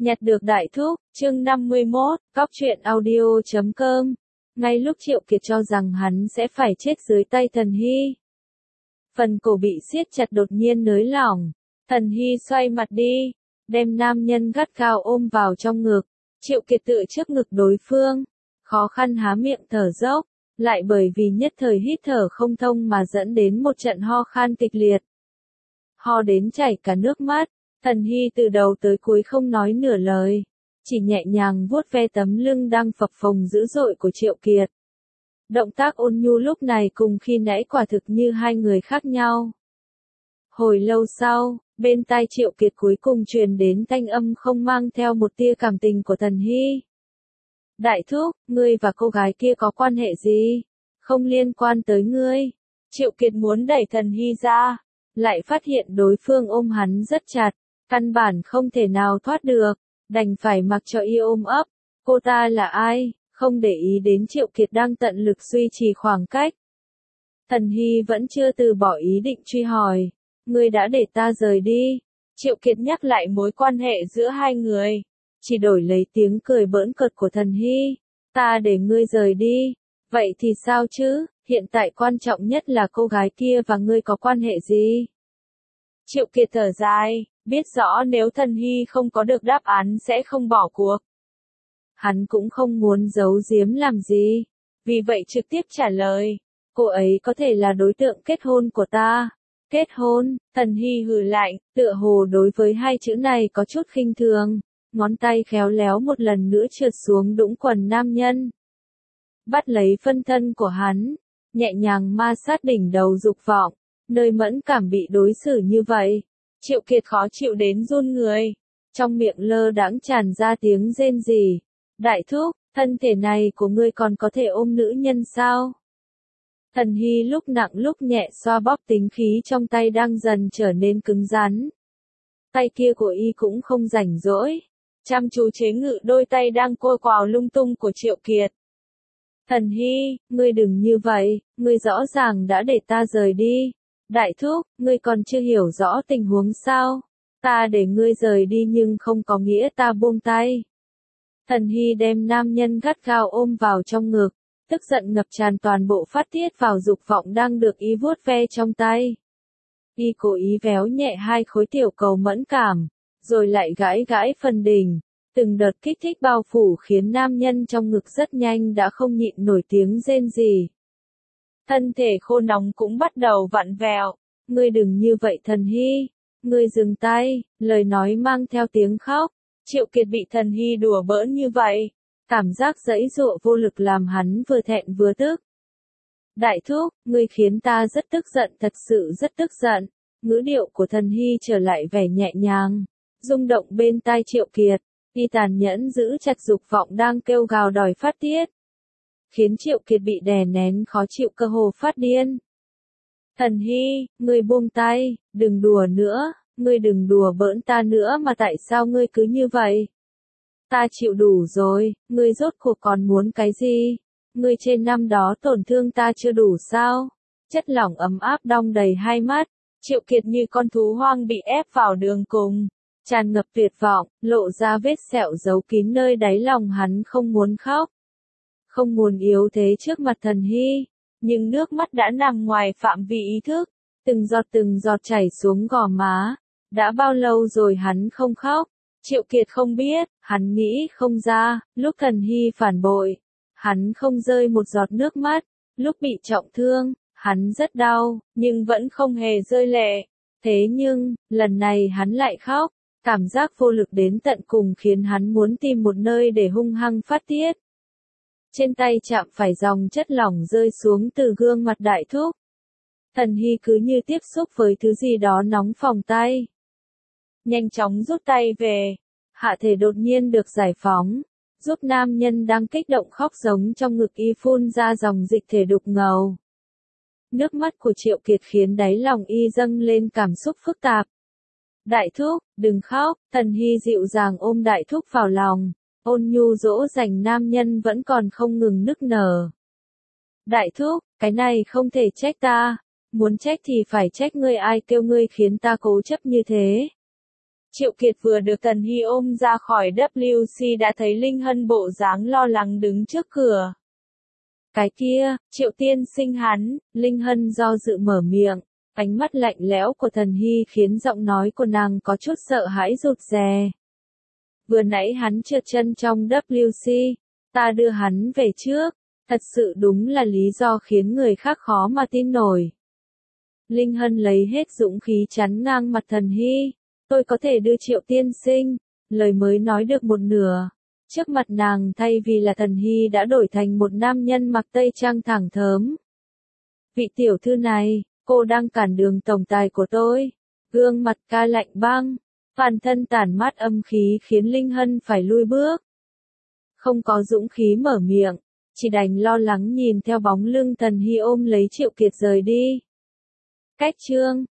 Nhặt được đại thúc, chương 51, cóc truyện audio.com. Ngay lúc Triệu Kiệt cho rằng hắn sẽ phải chết dưới tay Thần Hy, phần cổ bị siết chặt đột nhiên nới lỏng. Thần Hy xoay mặt đi, đem nam nhân gắt gao ôm vào trong ngực. Triệu Kiệt tựa trước ngực đối phương, khó khăn há miệng thở dốc, lại bởi vì nhất thời hít thở không thông mà dẫn đến một trận ho khan kịch liệt. Ho đến chảy cả nước mắt. Thần Hy từ đầu tới cuối không nói nửa lời, chỉ nhẹ nhàng vuốt ve tấm lưng đang phập phồng dữ dội của Triệu Kiệt. Động tác ôn nhu lúc này cùng khi nãy quả thực như hai người khác nhau. Hồi lâu sau, bên tai Triệu Kiệt cuối cùng truyền đến thanh âm không mang theo một tia cảm tình của Thần Hy. Đại thúc, ngươi và cô gái kia có quan hệ gì? Không liên quan tới ngươi. Triệu Kiệt muốn đẩy Thần Hy ra, lại phát hiện đối phương ôm hắn rất chặt. Căn bản không thể nào thoát được, đành phải mặc cho y ôm ấp. Cô ta là ai? Không để ý đến Triệu Kiệt đang tận lực duy trì khoảng cách. Thần Hy vẫn chưa từ bỏ ý định truy hỏi. Ngươi đã để ta rời đi. Triệu Kiệt nhắc lại mối quan hệ giữa hai người, chỉ đổi lấy tiếng cười bỡn cợt của Thần Hy. Ta để ngươi rời đi. Vậy thì sao chứ? Hiện tại quan trọng nhất là cô gái kia và ngươi có quan hệ gì? Triệu Kiệt thở dài, biết rõ nếu Thần Hy không có được đáp án sẽ không bỏ cuộc. Hắn cũng không muốn giấu giếm làm gì, vì vậy trực tiếp trả lời, cô ấy có thể là đối tượng kết hôn của ta. Kết hôn? Thần Hy hừ lạnh, tựa hồ đối với hai chữ này có chút khinh thường, ngón tay khéo léo một lần nữa trượt xuống đũng quần nam nhân. Bắt lấy phân thân của hắn, nhẹ nhàng ma sát đỉnh đầu dục vọng, nơi mẫn cảm bị đối xử như vậy. Triệu Kiệt khó chịu đến run người, trong miệng lơ đãng tràn ra tiếng rên rỉ. Đại thúc, thân thể này của ngươi còn có thể ôm nữ nhân sao? Thần Hy lúc nặng lúc nhẹ xoa bóp tính khí trong tay đang dần trở nên cứng rắn. Tay kia của y cũng không rảnh rỗi, chăm chú chế ngự đôi tay đang cô quào lung tung của Triệu Kiệt. Thần Hy, ngươi đừng như vậy, ngươi rõ ràng đã để ta rời đi. Đại thúc, ngươi còn chưa hiểu rõ tình huống sao? Ta để ngươi rời đi nhưng không có nghĩa ta buông tay. Thần Hy đem nam nhân gắt gao ôm vào trong ngực, tức giận ngập tràn toàn bộ phát tiết vào dục vọng đang được y vuốt ve trong tay. Y cố ý véo nhẹ hai khối tiểu cầu mẫn cảm, rồi lại gãi gãi phần đỉnh. Từng đợt kích thích bao phủ khiến nam nhân trong ngực rất nhanh đã không nhịn nổi tiếng rên rỉ. Thân thể khô nóng cũng bắt đầu vặn vẹo. Ngươi đừng như vậy Thần Hy. Ngươi dừng tay, lời nói mang theo tiếng khóc. Triệu Kiệt bị Thần Hy đùa bỡn như vậy. Cảm giác giãy giụa vô lực làm hắn vừa thẹn vừa tức. Đại thúc, ngươi khiến ta rất tức giận, thật sự rất tức giận. Ngữ điệu của Thần Hy trở lại vẻ nhẹ nhàng, rung động bên tai Triệu Kiệt. Y tàn nhẫn giữ chặt dục vọng đang kêu gào đòi phát tiết, khiến Triệu Kiệt bị đè nén khó chịu cơ hồ phát điên. Thần Hy, ngươi buông tay, đừng đùa nữa, ngươi đừng đùa bỡn ta nữa mà tại sao ngươi cứ như vậy? Ta chịu đủ rồi, ngươi rốt cuộc còn muốn cái gì? Ngươi trên năm đó tổn thương ta chưa đủ sao? Chất lỏng ấm áp đong đầy hai mắt, Triệu Kiệt như con thú hoang bị ép vào đường cùng. Tràn ngập tuyệt vọng, lộ ra vết sẹo giấu kín nơi đáy lòng hắn không muốn khóc. Không muốn yếu thế trước mặt Thần Hy, nhưng nước mắt đã nằm ngoài phạm vi ý thức, từng giọt chảy xuống gò má. Đã bao lâu rồi hắn không khóc? Triệu Kiệt không biết, hắn nghĩ không ra, lúc Thần Hy phản bội, hắn không rơi một giọt nước mắt, lúc bị trọng thương, hắn rất đau, nhưng vẫn không hề rơi lệ. Thế nhưng, lần này hắn lại khóc. Cảm giác vô lực đến tận cùng khiến hắn muốn tìm một nơi để hung hăng phát tiết. Trên tay chạm phải dòng chất lỏng rơi xuống từ gương mặt đại thúc. Thần Hy cứ như tiếp xúc với thứ gì đó nóng phỏng tay. Nhanh chóng rút tay về. Hạ thể đột nhiên được giải phóng, giúp nam nhân đang kích động khóc giống trong ngực y phun ra dòng dịch thể đục ngầu. Nước mắt của Triệu Kiệt khiến đáy lòng y dâng lên cảm xúc phức tạp. Đại thúc, đừng khóc. Thần Hy dịu dàng ôm đại thúc vào lòng, ôn nhu dỗ dành nam nhân vẫn còn không ngừng nức nở. Đại thúc, cái này không thể trách ta, muốn trách thì phải trách ngươi, ai kêu ngươi khiến ta cố chấp như thế. Triệu Kiệt vừa được Tần Hy ôm ra khỏi WC đã thấy Linh Hân bộ dáng lo lắng đứng trước cửa. Cái kia, Triệu tiên sinh hắn, Linh Hân do dự mở miệng, ánh mắt lạnh lẽo của Tần Hy khiến giọng nói của nàng có chút sợ hãi rụt rè. Vừa nãy hắn trượt chân trong WC, ta đưa hắn về trước, thật sự đúng là lý do khiến người khác khó mà tin nổi. Linh Hân lấy hết dũng khí chắn ngang mặt Tần Hy, tôi có thể đưa Triệu tiên sinh, lời mới nói được một nửa. Trước mặt nàng thay vì là Tần Hy đã đổi thành một nam nhân mặc tây trang thẳng thớm. Vị tiểu thư này, cô đang cản đường tổng tài của tôi. Gương mặt ca lạnh băng, toàn thân tản mát âm khí khiến Linh Hân phải lui bước. Không có dũng khí mở miệng, chỉ đành lo lắng nhìn theo bóng lưng Tần Hy ôm lấy Triệu Kiệt rời đi. Cách chương